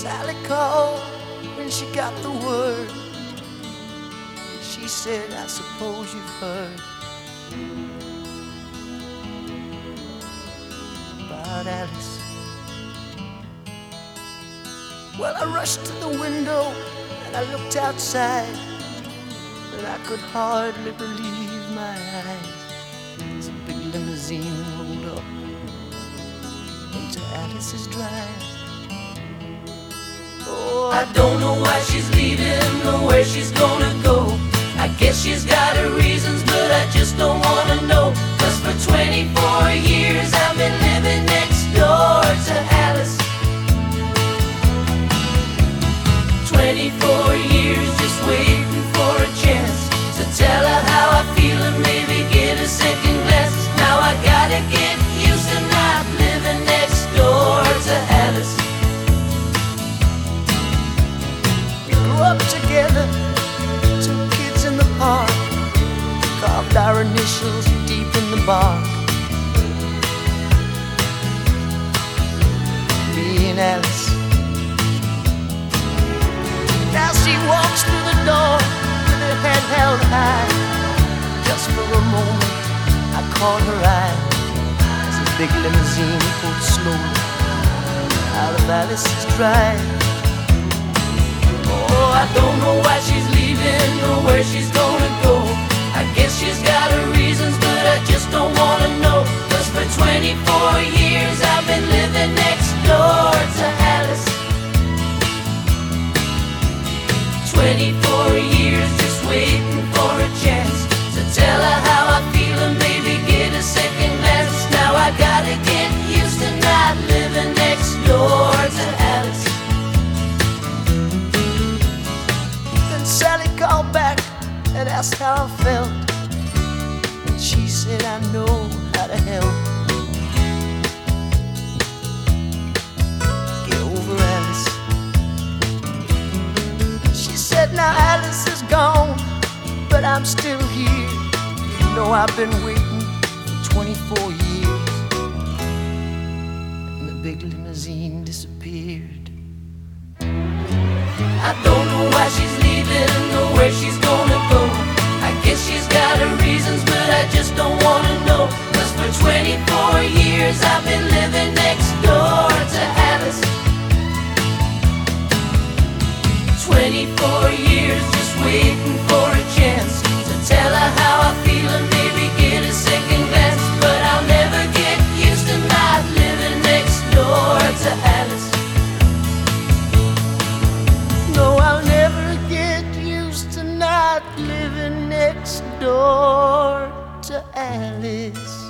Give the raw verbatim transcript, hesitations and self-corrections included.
Sally called when she got the word. She said, I suppose you've heard about Alice. Well, I rushed to the window and I looked outside, and I could hardly believe my eyes as a big limousine rolled up into Alice's drive. Oh, I don't know why she's leaving or where she's gonna go. I guess she's got her reasons, but I just don't wanna know. Cause for twenty-four years I've been living next door to Alice. Twenty-four years just waiting for a chance to tell her how I feel and maybe get a second glance. Now I gotta get used to not living next door to Alice. We grew up together, two kids in the park, carved our initials deep in the bark. Me and Alice. Now she walks through the door with her head held high. Just for a moment I caught her eye as a big limousine pulled slowly out of Alice's drive. Oh, I don't know why she's leaving or where she's gonna go. I guess she's got her reasons, but I just don't wanna know. Cause for twenty-four years I've been living next door to Alice. Twenty-four years just waiting for a chance to tell her how I feel and maybe get a second glance. Now I gotta get used to not living next door to Alice. Then Sally called back and asked how I felt, and she said, I know how to help. Get over Alice. She said, now Alice is gone, but I'm still here. You know I've been waiting for twenty-four years. And the big limousine disappeared. I don't know why she's leaving or where she's gonna go. I guess she's got her reasons, but I just don't wanna know. Cause for twenty-four years I've been living next door to Alice. Twenty-four years just waiting for a chance to tell her how I feel and maybe get a second glance. But I'll never get used to not living next door to Alice. No, I'll never get used to not living next door to Alice.